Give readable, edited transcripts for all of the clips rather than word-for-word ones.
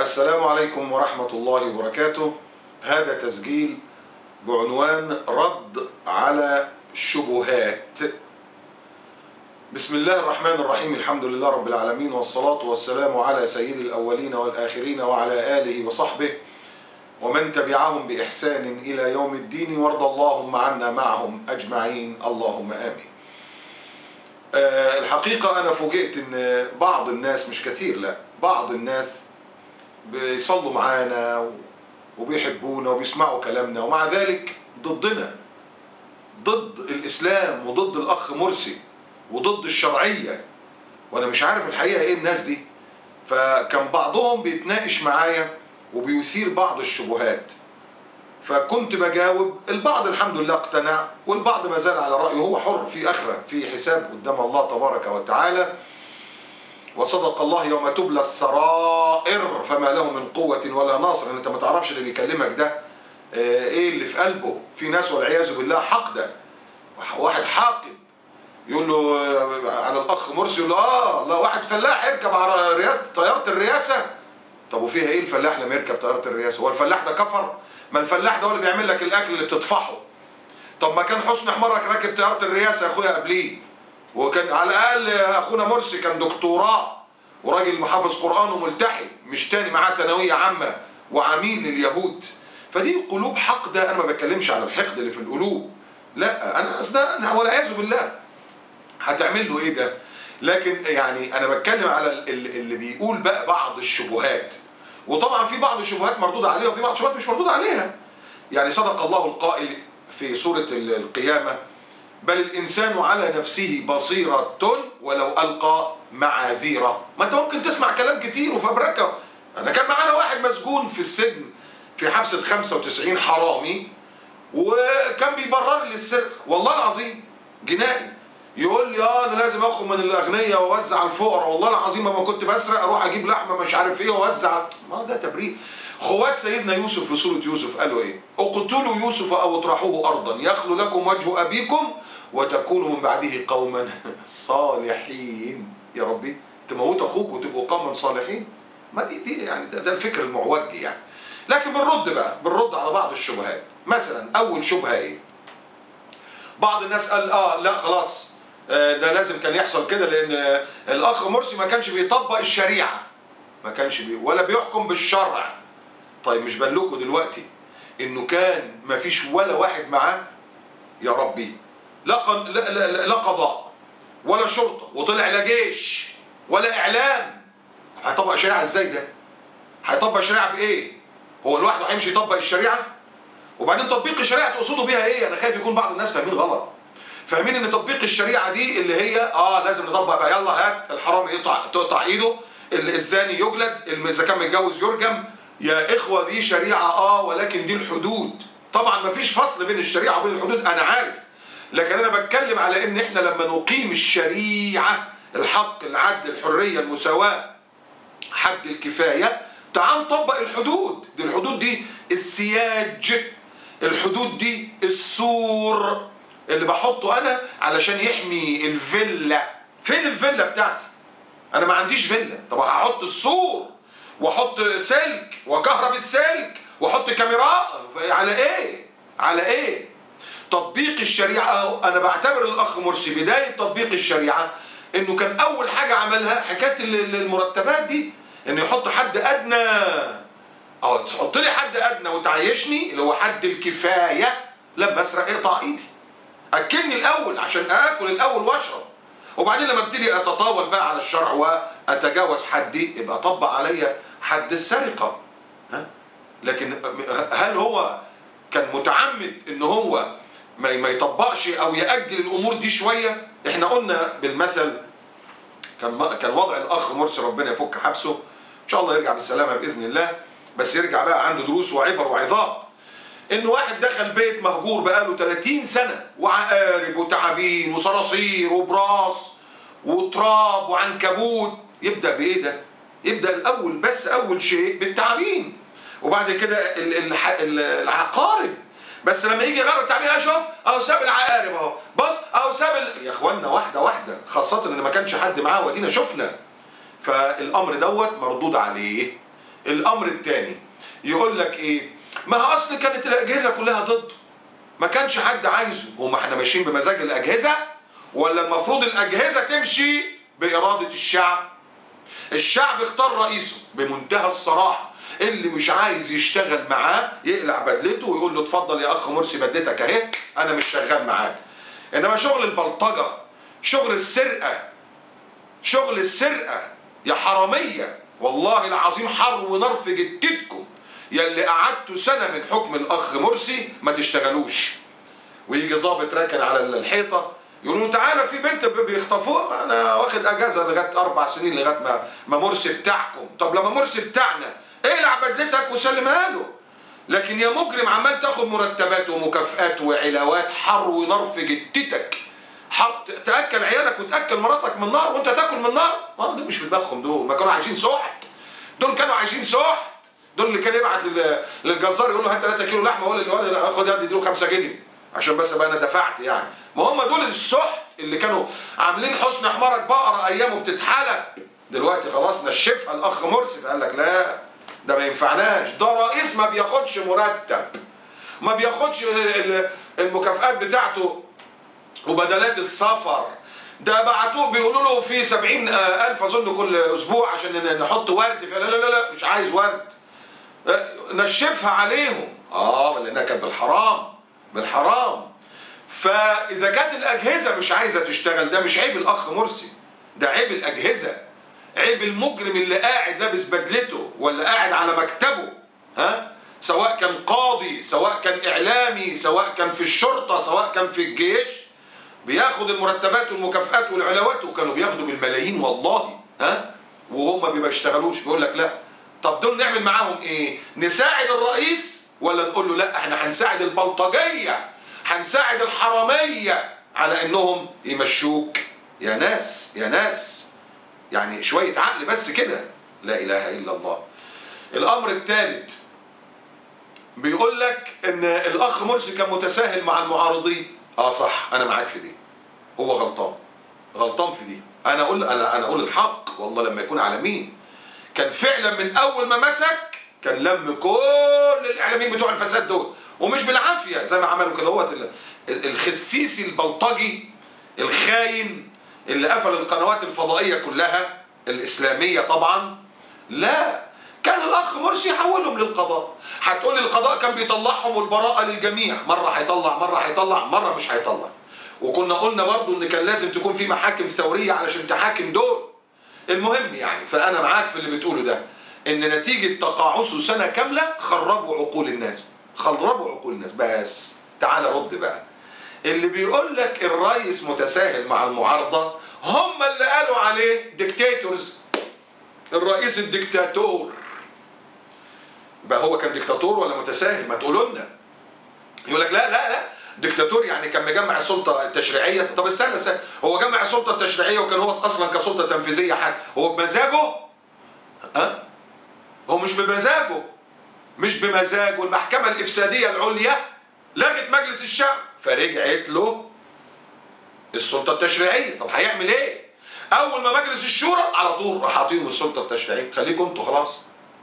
السلام عليكم ورحمة الله وبركاته. هذا تسجيل بعنوان رد على الشبهات. بسم الله الرحمن الرحيم، الحمد لله رب العالمين، والصلاة والسلام على سيد الأولين والآخرين وعلى آله وصحبه ومن تبعهم بإحسان إلى يوم الدين، وارض اللهم عنا معهم أجمعين، اللهم آمين. الحقيقة أنا فوجئت إن بعض الناس، مش كثير لا، بعض الناس بيصلوا معانا وبيحبونا وبيسمعوا كلامنا، ومع ذلك ضدنا، ضد الإسلام وضد الأخ مرسي وضد الشرعية. وأنا مش عارف الحقيقة إيه الناس دي. فكان بعضهم بيتناقش معايا وبيثير بعض الشبهات، فكنت بجاوب. البعض الحمد لله اقتنع، والبعض ما زال على رأيه، هو حر في آخرة، في حساب قدام الله تبارك وتعالى. وصدق الله يوم تبلى السرائر فما له من قوة ولا ناصر. انت ما تعرفش اللي بيكلمك ده ايه اللي في قلبه. في ناس والعياذ بالله حقده، واحد حاقد يقول له على الاخ مرسي، يقول له لا، واحد فلاح يركب على رئاسة طيارة الرئاسة. طب وفيها ايه الفلاح لما يركب طيارة الرئاسة؟ هو الفلاح ده كفر؟ ما الفلاح ده هو اللي بيعمل لك الاكل اللي بتطفحه. طب ما كان حسني حمارك راكب طيارة الرئاسة يا اخويا قبليه، وكان على الاقل اخونا مرسي كان دكتوراه وراجل محافظ قرآن وملتحي، مش تاني معاه ثانوية عامة وعميل لليهود. فدي قلوب حقدة. انا ما بتكلمش على الحقد اللي في القلوب، لا، انا والعياذ بالله هتعمل له ايه ده؟ لكن يعني انا بتكلم على اللي بيقول بقى بعض الشبهات. وطبعا في بعض الشبهات مردود عليها وفي بعض الشبهات مش مردود عليها. يعني صدق الله القائل في سورة القيامة: بل الإنسان على نفسه بصيرة ولو ألقى معاذيره. ما أنت ممكن تسمع كلام كتير وفبركة. أنا كان معانا واحد مسجون في السجن في حبسة 95 حرامي، وكان بيبرر لي السرقة، والله العظيم جنائي. يقول لي أنا لازم أخذ من الأغنياء وأوزع على الفقراء. والله العظيم ما كنت بسرق أروح أجيب لحمة مش عارف إيه وأوزع. ما ده تبرير. خوات سيدنا يوسف في سورة يوسف قالوا إيه؟ اقتلوا يوسف أو اطرحوه أرضا يخلو لكم وجه أبيكم وتكونوا من بعده قوما صالحين. يا ربي تموت أخوك وتبقوا قوما صالحين؟ ما دي يعني ده الفكر المعوج يعني. لكن بنرد على بعض الشبهات. مثلا أول شبهة إيه؟ بعض الناس قال لا خلاص، ده لازم كان يحصل كده لأن الأخ مرسي ما كانش بيطبق الشريعة، ما كانش ولا بيحكم بالشرع. طيب مش بلوكوا دلوقتي إنه كان ما فيش ولا واحد معاه؟ يا ربي، لا قضاء ولا شرطة، وطلع لا جيش ولا إعلام. هيطبق شريعة إزاي ده؟ هيطبق شريعة بإيه؟ هو لوحده هيمشي يطبق الشريعة؟ وبعدين تطبيق الشريعة تقصدوا بيها إيه؟ أنا خايف يكون بعض الناس فاهمين غلط. فاهمين إن تطبيق الشريعة دي اللي هي لازم نطبق بقى، يلا هات الحرامي تقطع إيده، الزاني يجلد، إذا كان متجوز يرجم. يا إخوة دي شريعة ولكن دي الحدود. طبعا مفيش فصل بين الشريعة وبين الحدود، أنا عارف. لكن أنا بتكلم على إن إحنا لما نقيم الشريعة، الحق، العدل، الحرية، المساواة، حد الكفاية، تعال نطبق الحدود دي. الحدود دي السياج، الحدود دي السور اللي بحطه أنا علشان يحمي الفيلا. فين الفيلا بتاعتي؟ أنا ما عنديش فيلا. طب هحط السور وأحط سلك وكهرب السلك وأحط كاميرات على إيه؟ على إيه؟ تطبيق الشريعة. أنا بعتبر الأخ مرسي بداية تطبيق الشريعة إنه كان أول حاجة عملها حكاية المرتبات دي، إنه يحط حد أدنى. تحط لي حد أدنى وتعيشني، اللي هو حد الكفاية. لما أسرق اقطع إيدي، أكلني الأول عشان آكل الأول وأشرب، وبعدين لما ابتدي أتطاول بقى على الشرع وأتجاوز حدي يبقى طبق عليا حد السرقة. لكن هل هو كان متعمد إن هو ما يطبقش او يأجل الامور دي شوية؟ احنا قلنا بالمثل، كان وضع الاخ مرسي ربنا يفك حبسه ان شاء الله، يرجع بالسلامة باذن الله، بس يرجع بقى عنده دروس وعبر وعظات. انه واحد دخل بيت مهجور بقاله 30 سنة وعقارب وتعابين وصراصير وبراس وتراب وعنكبوت، يبدأ بايه ده؟ يبدأ الاول، بس اول شيء بالتعابين، وبعد كده العقارب. بس لما يجي يغير التعبير، شوف ساب العقارب بص ساب يا اخوانا واحده واحده، خاصه ان ما كانش حد معاه ودينا شفنا. فالامر دوت مردود عليه. الامر الثاني يقول لك ايه؟ ما هو اصل كانت الاجهزه كلها ضده، ما كانش حد عايزه. هما احنا ماشيين بمزاج الاجهزه ولا المفروض الاجهزه تمشي باراده الشعب؟ الشعب اختار رئيسه بمنتهى الصراحه، اللي مش عايز يشتغل معاه يقلع بدلته ويقول له اتفضل يا اخ مرسي بدلتك اهي، انا مش شغال معاك. انما شغل البلطجه، شغل السرقه، شغل السرقه يا حراميه، والله العظيم حر ونار في جدتكم يا اللي قعدتوا سنه من حكم الاخ مرسي ما تشتغلوش. ويجي ظابط راكن على الحيطه يقولوا له تعالى في بنت بيخطفوها، انا واخد اجازه لغايه 4 سنين لغايه ما مرسي بتاعكم. طب لما مرسي بتاعنا اقلع بدلتك وسلمها له. لكن يا مجرم عمال تاخد مرتبات ومكافآت وعلاوات، حر ونار في جدتك. تاكل عيالك وتاكل مراتك من نار وانت تاكل من نار. ما دول مش في دماغهم، دول ما كانوا عايشين سحت، دول كانوا عايشين سحت. دول اللي كان يبعت للجزار يقول له هات 3 كيلو لحمه، ولا اللي اخد يدي له 5 جنيه عشان بس ابقى انا دفعت يعني. ما هم دول السحت اللي كانوا عاملين حسن حمارك بقره ايامه بتتحلب. دلوقتي خلاص نشفها الاخ مرسي فقال لك لا ده ما ينفعناش، ده رئيس ما بياخدش مرتب، ما بياخدش المكافآت بتاعته وبدلات السفر. ده بعتوه بيقولوا له في 70,000 اظن كل اسبوع عشان نحط ورد. لا لا لا لا مش عايز ورد، نشفها عليهم. لانها كانت بالحرام، بالحرام. فاذا كانت الاجهزه مش عايزه تشتغل، ده مش عيب الاخ مرسي، ده عيب الاجهزه، عيب المجرم اللي قاعد لابس بدلته ولا قاعد على مكتبه، سواء كان قاضي، سواء كان اعلامي، سواء كان في الشرطه، سواء كان في الجيش، بياخد المرتبات والمكافآت والعلاوات، وكانوا بياخدوا بالملايين والله، وهم ما بيشتغلوش. بيقول لك لا. طب دول نعمل معاهم ايه؟ نساعد الرئيس ولا نقول له لا احنا هنساعد البلطجيه، هنساعد الحراميه على انهم يمشوك؟ يا ناس يا ناس، يعني شويه عقل بس كده. لا اله الا الله. الامر الثالث بيقول لك ان الاخ مرسي كان متساهل مع المعارضين. صح، انا معاك في دي، هو غلطان في دي. انا اقول الحق والله. لما يكون على مين كان فعلا من اول ما مسك كان لم كل الاعلاميين بتوع الفساد دول، ومش بالعافيه زي ما عملوا كده. هو الخسيسي البلطجي الخاين اللي قفل القنوات الفضائيه كلها الاسلاميه طبعا. لا، كان الاخ مرسي يحولهم للقضاء. هتقول لي القضاء كان بيطلعهم والبراءه للجميع، مره هيطلع مره هيطلع مره مش هيطلع. وكنا قلنا برضو ان كان لازم تكون في محاكم ثوريه علشان تحاكم دول. المهم يعني، فانا معاك في اللي بتقوله ده، ان نتيجه تقاعسه سنه كامله خربوا عقول الناس، خربوا عقول الناس. بس تعال رد بقى. اللي بيقول لك الرئيس متساهل مع المعارضه هم اللي قالوا عليه ديكتاتورز، الرئيس الدكتاتور. بقى هو كان دكتاتور ولا متساهل؟ ما تقولوا لنا. يقول لك لا لا لا دكتاتور يعني كان مجمع السلطه التشريعيه. طب استنى، هو جمع السلطه التشريعيه وكان هو اصلا كسلطه تنفيذيه حاجه، هو بمزاجه؟ هو مش بمزاجه، مش بمزاجه. المحكمه الافساديه العليا لغت مجلس الشعب فرجعت له السلطه التشريعيه. طب هيعمل ايه؟ اول ما مجلس الشورى على طول راح عاطيهم السلطه التشريعيه، خليكم انتوا خلاص.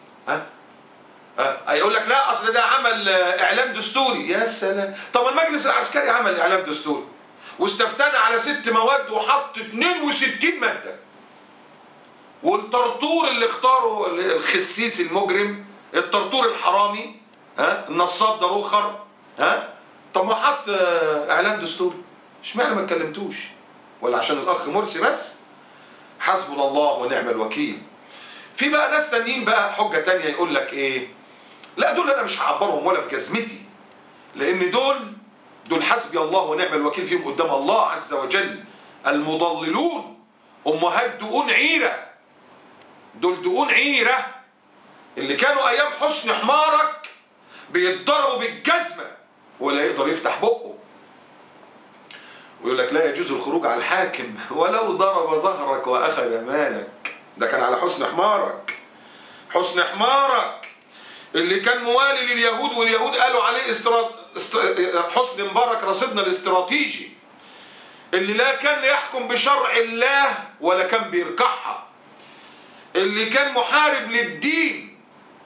هيقول لك لا اصل ده عمل اعلان دستوري. يا سلام. طب المجلس العسكري عمل اعلان دستوري واستفتانا على 6 مواد وحط 62 ماده، والطرطور اللي اختاره الخسيس المجرم، الطرطور الحرامي، النصاب ده روخر، طب ما حط اعلان دستوري، اشمعنى ما اتكلمتوش؟ ولا عشان الاخ مرسي بس؟ حسبنا الله ونعم الوكيل. في بقى ناس تانيين بقى حجه تانيه يقول لك ايه؟ لا دول انا مش هعبرهم ولا في جزمتي، لان دول حسبي الله ونعم الوكيل فيهم قدام الله عز وجل. المضللون امهات دقون عيره، دول دقون عيره اللي كانوا ايام حسن حمارك بيتضربوا بالجزمه ولا يقدر يفتح بقه. ويقول لك لا يجوز الخروج على الحاكم ولو ضرب ظهرك واخذ مالك. ده كان على حسن حمارك، حسن حمارك اللي كان موالي لليهود، واليهود قالوا عليه حسني مبارك رصيدنا الاستراتيجي، اللي لا كان يحكم بشرع الله ولا كان بيركعها، اللي كان محارب للدين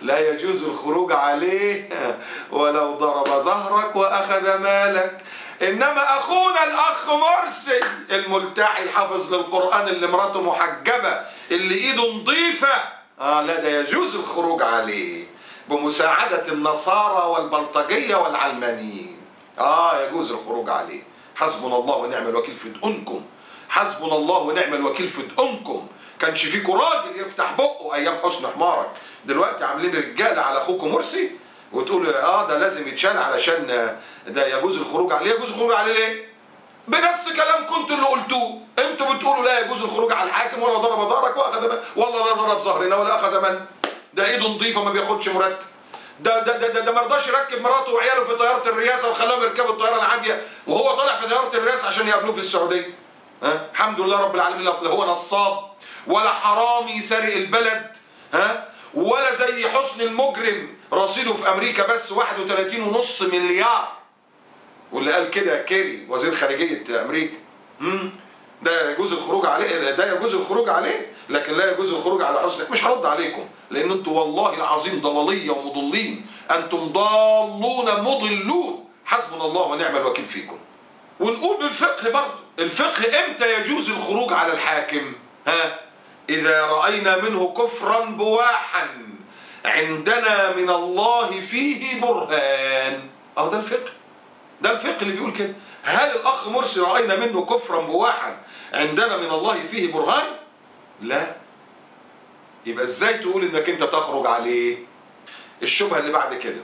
لا يجوز الخروج عليه ولو ضرب ظهرك وأخذ مالك. إنما أخونا الأخ مرسي الملتحي الحافظ للقرآن اللي مراته محجبة اللي إيده نظيفة، لا ده يجوز الخروج عليه بمساعدة النصارى والبلطجية والعلمانيين. يجوز الخروج عليه. حسبنا الله ونعم الوكيل في دقنكم، حسبنا الله ونعم الوكيل في دقنكم. كانش فيكم راجل يفتح بقه ايام حسن حمارك، دلوقتي عاملين رجاله على اخوكم مرسي وتقولوا ده لازم يتشال علشان ده يجوز الخروج عليه. يجوز الخروج عليه ليه؟ بنفس كلامكم انتوا اللي قلتوه. انتوا بتقولوا لا يجوز الخروج على الحاكم ولا ضرب ظهرك واخذ من، والله لا ضرب ظهرنا ولا اخذ من. ده ايده نظيفه ما بياخدش مرتب. ده ما رضاش يركب مراته وعياله في طياره الرئاسه وخلاهم يركبوا الطياره العاديه وهو طالع في طياره الرئاسه عشان يقابلوه في السعوديه. الحمد لله رب العالمين. لا هو نصاب ولا حرامي سارق البلد، ولا زي حسن المجرم رصيده في امريكا بس 31.5 مليار. واللي قال كده كيري وزير خارجيه امريكا. ده يجوز الخروج عليه، ده يجوز الخروج عليه، لكن لا يجوز الخروج على حسن. مش هرد عليكم لان انتم والله العظيم ضلاليه ومضلين، انتم ضالون مضلون. حسبنا الله ونعم الوكيل فيكم. ونقول بالفقه برضه، الفقه امتى يجوز الخروج على الحاكم؟ إذا رأينا منه كفرا بواحا عندنا من الله فيه برهان. ده الفقه، ده الفقه اللي بيقول كده. هل الأخ مرسي رأينا منه كفرا بواحا عندنا من الله فيه برهان؟ لا. يبقى ازاي تقول انك انت تخرج عليه؟ الشبهة اللي بعد كده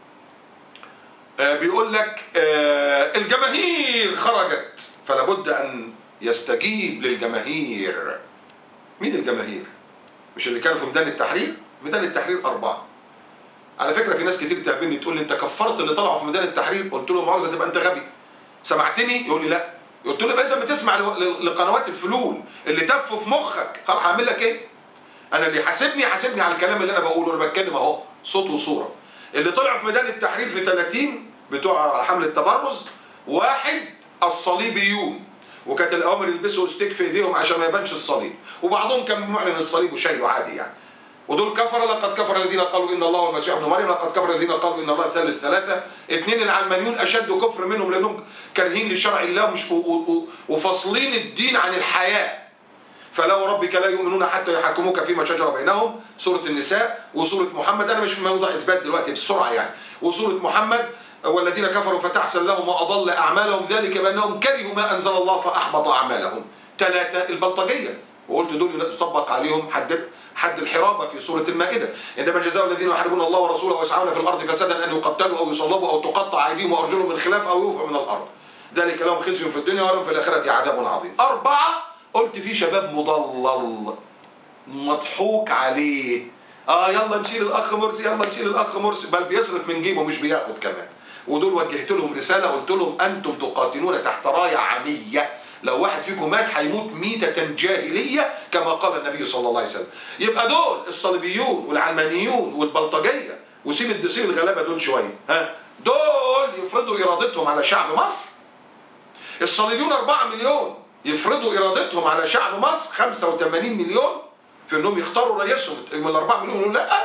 بيقول لك الجماهير خرجت فلا بد ان يستجيب للجماهير. مين الجماهير؟ مش اللي كانوا في ميدان التحرير؟ ميدان التحرير 4. على فكرة في ناس كتير تقابلني تقول لي انت كفرت اللي طلعوا في ميدان التحرير. قلت له مؤاخذة تبقى انت غبي. سمعتني؟ يقول لي لا. قلت له اذا بتسمع لقنوات الفلول اللي تفوا في مخك، خلاص هعمل لك ايه؟ انا اللي حاسبني على الكلام اللي انا بقوله. انا بتكلم اهو صوت وصورة. اللي طلعوا في ميدان التحرير في 30 بتوع حملة تبرز، واحد الصليبيون، وكانت الاوامر يلبسوا ستيك في ايديهم عشان ما يبانش الصليب، وبعضهم كان معلن الصليب وشايله عادي يعني. ودول كفر. لقد كفر الذين قالوا ان الله هو المسيح ابن مريم، لقد كفر الذين قالوا ان الله ثالث ثلاثه. اثنين العلمانيون اشد كفر منهم لانهم كارهين لشرع الله وفاصلين الدين عن الحياه. فلا وربك لا يؤمنون حتى يحكموك فيما شجر بينهم، سوره النساء وسوره محمد. انا مش في موضوع اثبات دلوقتي بسرعه يعني. وسوره محمد والذين كفروا فتعسا لهم واضل اعمالهم ذلك بانهم كرهوا ما انزل الله فاحبط اعمالهم. 3 البلطجيه، وقلت دول يطبق عليهم حد الحرابه في سوره المائده. انما جزاء الذين يحاربون الله ورسوله ويسعون في الارض فسادا ان يقتلوا او يصلبوا او تقطع ايديهم وارجلهم من خلاف او يوفوا من الارض، ذلك لهم خزي في الدنيا ولهم في الاخره عذاب عظيم. 4 قلت في شباب مضلل مضحوك عليه. يلا نشيل الاخ مرسي، يلا نشيل الاخ مرسي، بل بيصرف من جيبه مش بياخد كمان. ودول وجهت لهم رساله قلت لهم انتم تقاتلون تحت رايه عميه، لو واحد فيكم مات هيموت ميتة جاهلية كما قال النبي صلى الله عليه وسلم. يبقى دول الصليبيون والعلمانيون والبلطجية، وسيب الغلابة دول شوية، دول يفرضوا إرادتهم على شعب مصر. الصليبيون 4 مليون يفرضوا إرادتهم على شعب مصر 85 مليون في انهم يختاروا رئيسهم. من 4 مليون يقولوا لا.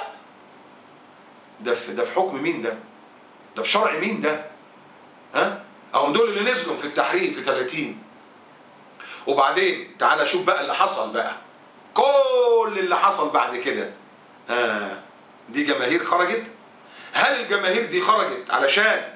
ده في حكم مين ده؟ ده في شرع مين ده؟ اهم دول اللي نزلوا في التحرير في 30. وبعدين تعالى شوف بقى اللي حصل بقى. كل اللي حصل بعد كده. دي جماهير خرجت. هل الجماهير دي خرجت علشان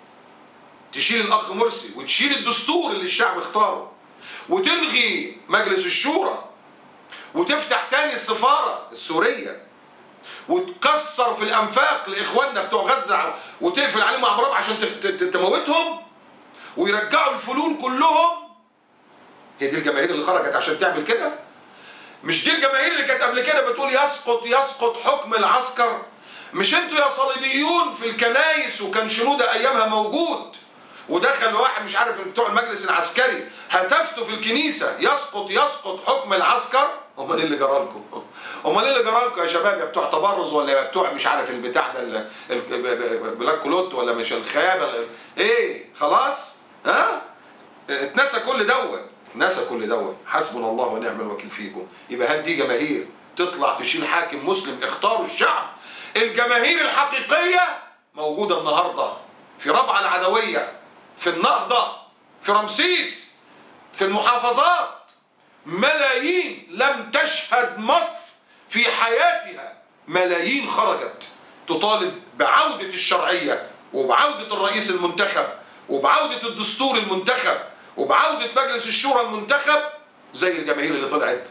تشيل الاخ مرسي وتشيل الدستور اللي الشعب اختاره وتلغي مجلس الشورى وتفتح تاني السفارة السورية وتكسر في الانفاق لاخواننا بتوع غزة وتقفل عليهم ابواب عشان تموتهم ويرجعوا الفلول كلهم؟ هي دي الجماهير اللي خرجت عشان تعمل كده؟ مش دي الجماهير اللي كانت قبل كده بتقول يسقط حكم العسكر؟ مش انتوا يا صليبيون في الكنايس وكان شنودة ايامها موجود ودخل واحد مش عارف بتوع المجلس العسكري هتفتوا في الكنيسة يسقط حكم العسكر؟ امال ايه اللي جرالكم؟ امال ايه اللي جرالكم يا شباب؟ يا بتوع تبرز ولا يا بتوع مش عارف البتاع ده بلاك كلوت ولا مش الخيابه ايه؟ خلاص؟ اتنسى كل دوت، اتنسى كل دوت. حسبنا الله ونعم الوكيل فيكم. يبقى هل دي جماهير تطلع تشيل حاكم مسلم اختاروا الشعب الجماهير الحقيقية موجودة النهاردة في ربعة العدوية، في النهضة، في رمسيس، في المحافظات. ملايين لم تشهد مصر في حياتها، ملايين خرجت تطالب بعودة الشرعية وبعودة الرئيس المنتخب وبعودة الدستور المنتخب وبعودة مجلس الشورى المنتخب، زي الجماهير اللي طلعت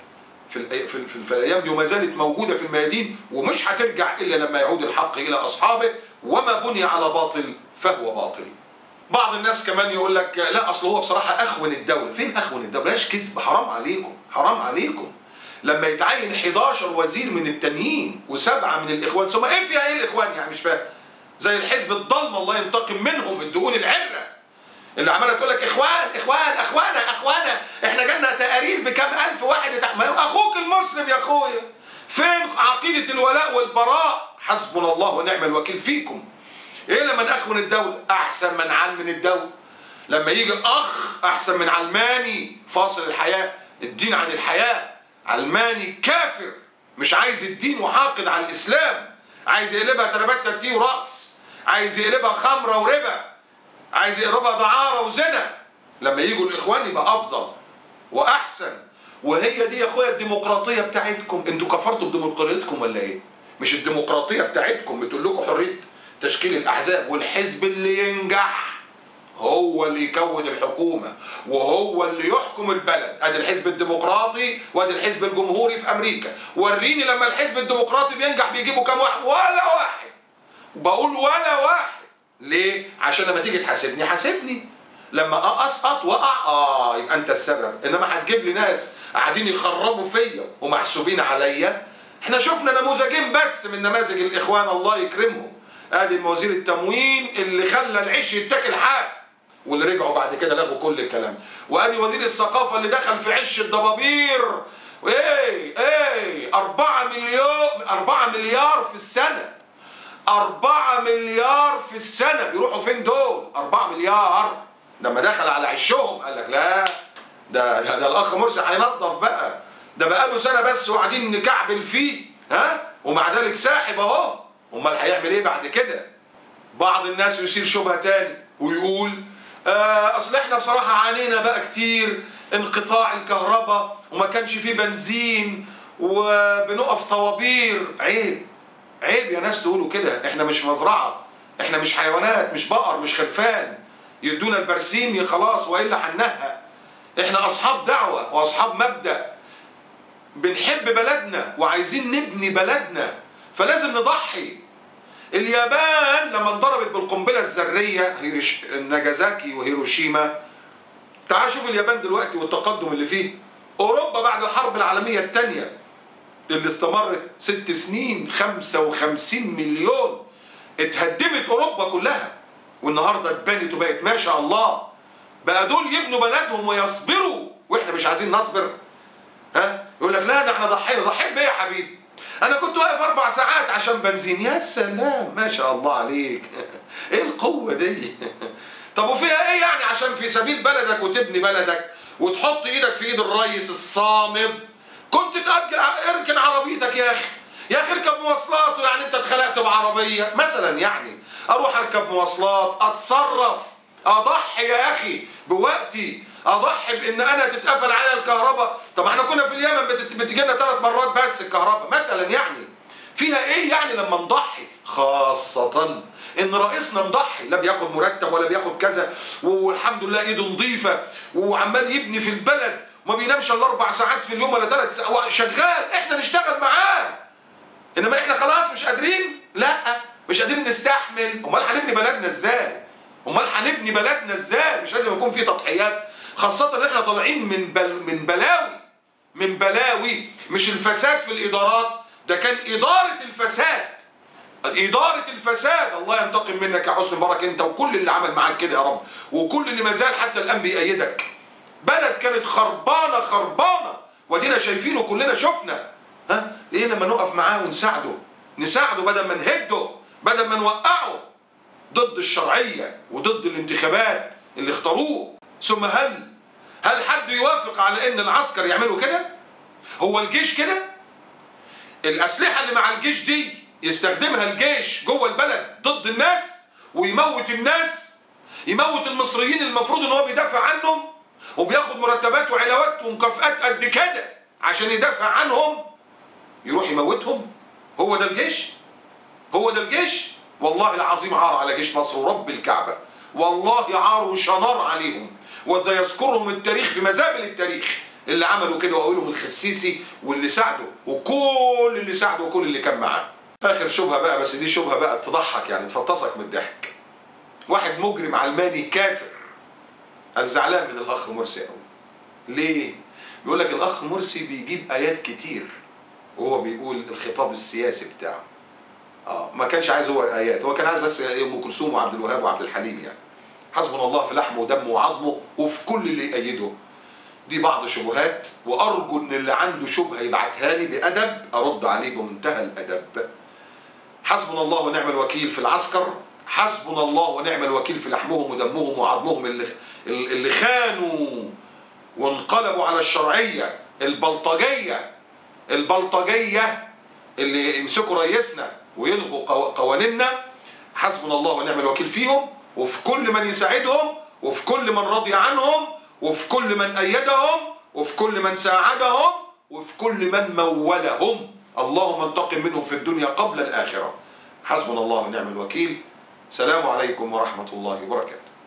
في الأيام دي وما زالت موجودة في الميادين، ومش هترجع إلا لما يعود الحق إلى أصحابه، وما بني على باطل فهو باطل. بعض الناس كمان يقول لك لا أصل هو بصراحة أخون الدولة. فين أخون الدولة؟ بلاش كذب، حرام عليكم، حرام عليكم. لما يتعين 11 وزير من التانيين و7 من الإخوان، ثم إيه فيها إيه الإخوان يعني؟ مش فاهم. زي الحزب الضلمة الله ينتقم منهم، الدقون العرة اللي عماله تقول لك اخوان اخوان اخوانا اخوانا، احنا جالنا تقارير بكام الف واحد اخوك المسلم يا اخويا. فين عقيده الولاء والبراء؟ حسبنا الله ونعم الوكيل فيكم. ايه لما نخون الدوله؟ احسن من علمن الدوله. لما يجي اخ احسن من علماني فاصل الحياه، الدين عن الحياه. علماني كافر مش عايز الدين وحاقد على الاسلام، عايز يقلبها تربات تتيه ورأس، عايز يقلبها خمره وربا، عايز يقربها دعارة وزنا. لما يجوا الإخوان يبقى أفضل وأحسن. وهي دي يا أخويا الديمقراطية بتاعتكم. أنتوا كفرتوا بديمقراطيتكم ولا إيه؟ مش الديمقراطية بتاعتكم بتقول لكم حرية تشكيل الأحزاب، والحزب اللي ينجح هو اللي يكون الحكومة وهو اللي يحكم البلد. أدي الحزب الديمقراطي وأدي الحزب الجمهوري في أمريكا. وريني لما الحزب الديمقراطي بينجح بيجيبوا كام واحد؟ ولا واحد. بقول ولا واحد. ليه؟ عشان لما تيجي تحاسبني حاسبني، لما اسقط واقع يبقى انت السبب. انما هتجيب لي ناس قاعدين يخربوا فيا ومحسوبين عليا. احنا شفنا نموذجين بس من نماذج الاخوان الله يكرمهم. ادي وزير التموين اللي خلى العيش يتاكل حاف واللي رجعوا بعد كده لغوا كل الكلام، وادي وزير الثقافه اللي دخل في عش الضبابير. ايه 4 مليار في السنه. 4 مليار في السنة بيروحوا فين دول؟ 4 مليار. لما دخل على عشهم قال لك لا ده الأخ مرسي هينظف بقى، ده بقاله سنة بس وقاعدين نكعبل فيه، ومع ذلك ساحب أهو. أمال هيعمل إيه بعد كده؟ بعض الناس يثير شبهة تاني ويقول أصل إحنا بصراحة عانينا بقى كتير انقطاع الكهرباء وما كانش فيه بنزين وبنقف طوابير. عيب يا ناس تقولوا كده. احنا مش مزرعة، احنا مش حيوانات، مش بقر، مش خرفان يدونا البرسيم خلاص والا هننهى. احنا اصحاب دعوة واصحاب مبدأ، بنحب بلدنا وعايزين نبني بلدنا، فلازم نضحي. اليابان لما انضربت بالقنبلة الذرية ناجازاكي وهيروشيما، تعال شوف اليابان دلوقتي والتقدم اللي فيه. اوروبا بعد الحرب العالمية الثانية اللي استمرت 6 سنين 55 مليون، اتهدمت اوروبا كلها والنهارده اتبنت وبقت ما شاء الله. بقى دول يبنوا بلدهم ويصبروا واحنا مش عايزين نصبر. يقول لك لا ده احنا ضحينا. ضحيت بايه يا حبيبي؟ انا كنت واقف 4 ساعات عشان بنزين. يا سلام ما شاء الله عليك. ايه القوه دي؟ طب وفيها ايه يعني عشان في سبيل بلدك وتبني بلدك وتحط ايدك في ايد الريس الصامد؟ كنت اركن عربيتك يا اخي. يا اخي اركب مواصلات. يعني انت اتخلقت بعربيه مثلا، يعني اروح اركب مواصلات، اتصرف، اضحي يا اخي بوقتي، اضحي بان انا تتقفل عليا الكهرباء. طب احنا كنا في اليمن بتجي لنا 3 مرات بس الكهرباء مثلا. يعني فيها ايه يعني لما نضحي؟ خاصه ان رئيسنا مضحي، لا بياخد مرتب ولا بياخد كذا، والحمد لله ايده نظيفه وعمال يبني في البلد وما بينامش الا 4 ساعات في اليوم ولا 3 ساعات شغال. احنا نشتغل معاه. انما احنا خلاص مش قادرين، لا مش قادرين نستحمل. امال هنبني بلدنا ازاي؟ مش لازم يكون في تضحيات؟ خاصه ان احنا طالعين من بلاوي مش الفساد في الادارات، ده كان إدارة الفساد. الله ينتقم منك يا حسني مبارك أنت وكل اللي عمل معاك كده يا رب، وكل اللي ما زال حتى الآن بيأيدك. بلد كانت خربانة ودينا شايفينه كلنا شفنا. ليه لما نقف معاه ونساعده بدل ما نهده، بدل ما نوقعه ضد الشرعية وضد الانتخابات اللي اختاروه. ثم هل حد يوافق على ان العسكر يعملوا كده؟ هو الجيش كده؟ الأسلحة اللي مع الجيش دي يستخدمها الجيش جوه البلد ضد الناس ويموت الناس، يموت المصريين المفروض ان هو بيدافع عنهم وبياخد مرتبات وعلاوات ومكافآت قد كده عشان يدافع عنهم، يروح يموتهم؟ هو ده الجيش؟ هو ده الجيش؟ والله العظيم عار على جيش مصر ورب الكعبة، والله عار وشنار عليهم، وذا يذكرهم التاريخ في مزابل التاريخ اللي عملوا كده، واقولهم الخسيسي واللي ساعده وكل اللي ساعده وكل اللي كان معاه. اخر شبهه بقى، بس دي شبهه بقى تضحك يعني تفطسك من الضحك. واحد مجرم علماني كافر قال زعلان من الاخ مرسي قوي. ليه؟ بيقول لك الاخ مرسي بيجيب ايات كتير وهو بيقول الخطاب السياسي بتاعه. ما كانش عايز هو ايات، هو كان عايز بس ام كلثوم وعبد الوهاب وعبد الحليم يعني. حسبنا الله في لحمه ودمه وعظمه وفي كل اللي يأيده. دي بعض شبهات، وارجو ان اللي عنده شبهه يبعتها لي بادب ارد عليه بمنتهى الادب. حسبنا الله ونعم الوكيل في العسكر، حسبنا الله ونعم الوكيل في لحمهم ودمهم وعظمهم اللي خانوا وانقلبوا على الشرعيه البلطجيه اللي يمسكوا رئيسنا ويلغوا قوانيننا. حسبنا الله ونعم الوكيل فيهم وفي كل من يساعدهم وفي كل من رضي عنهم وفي كل من أيدهم وفي كل من ساعدهم وفي كل من مولهم. اللهم انتقم منهم في الدنيا قبل الآخرة. حسبنا الله ونعم الوكيل. سلام عليكم ورحمة الله وبركاته.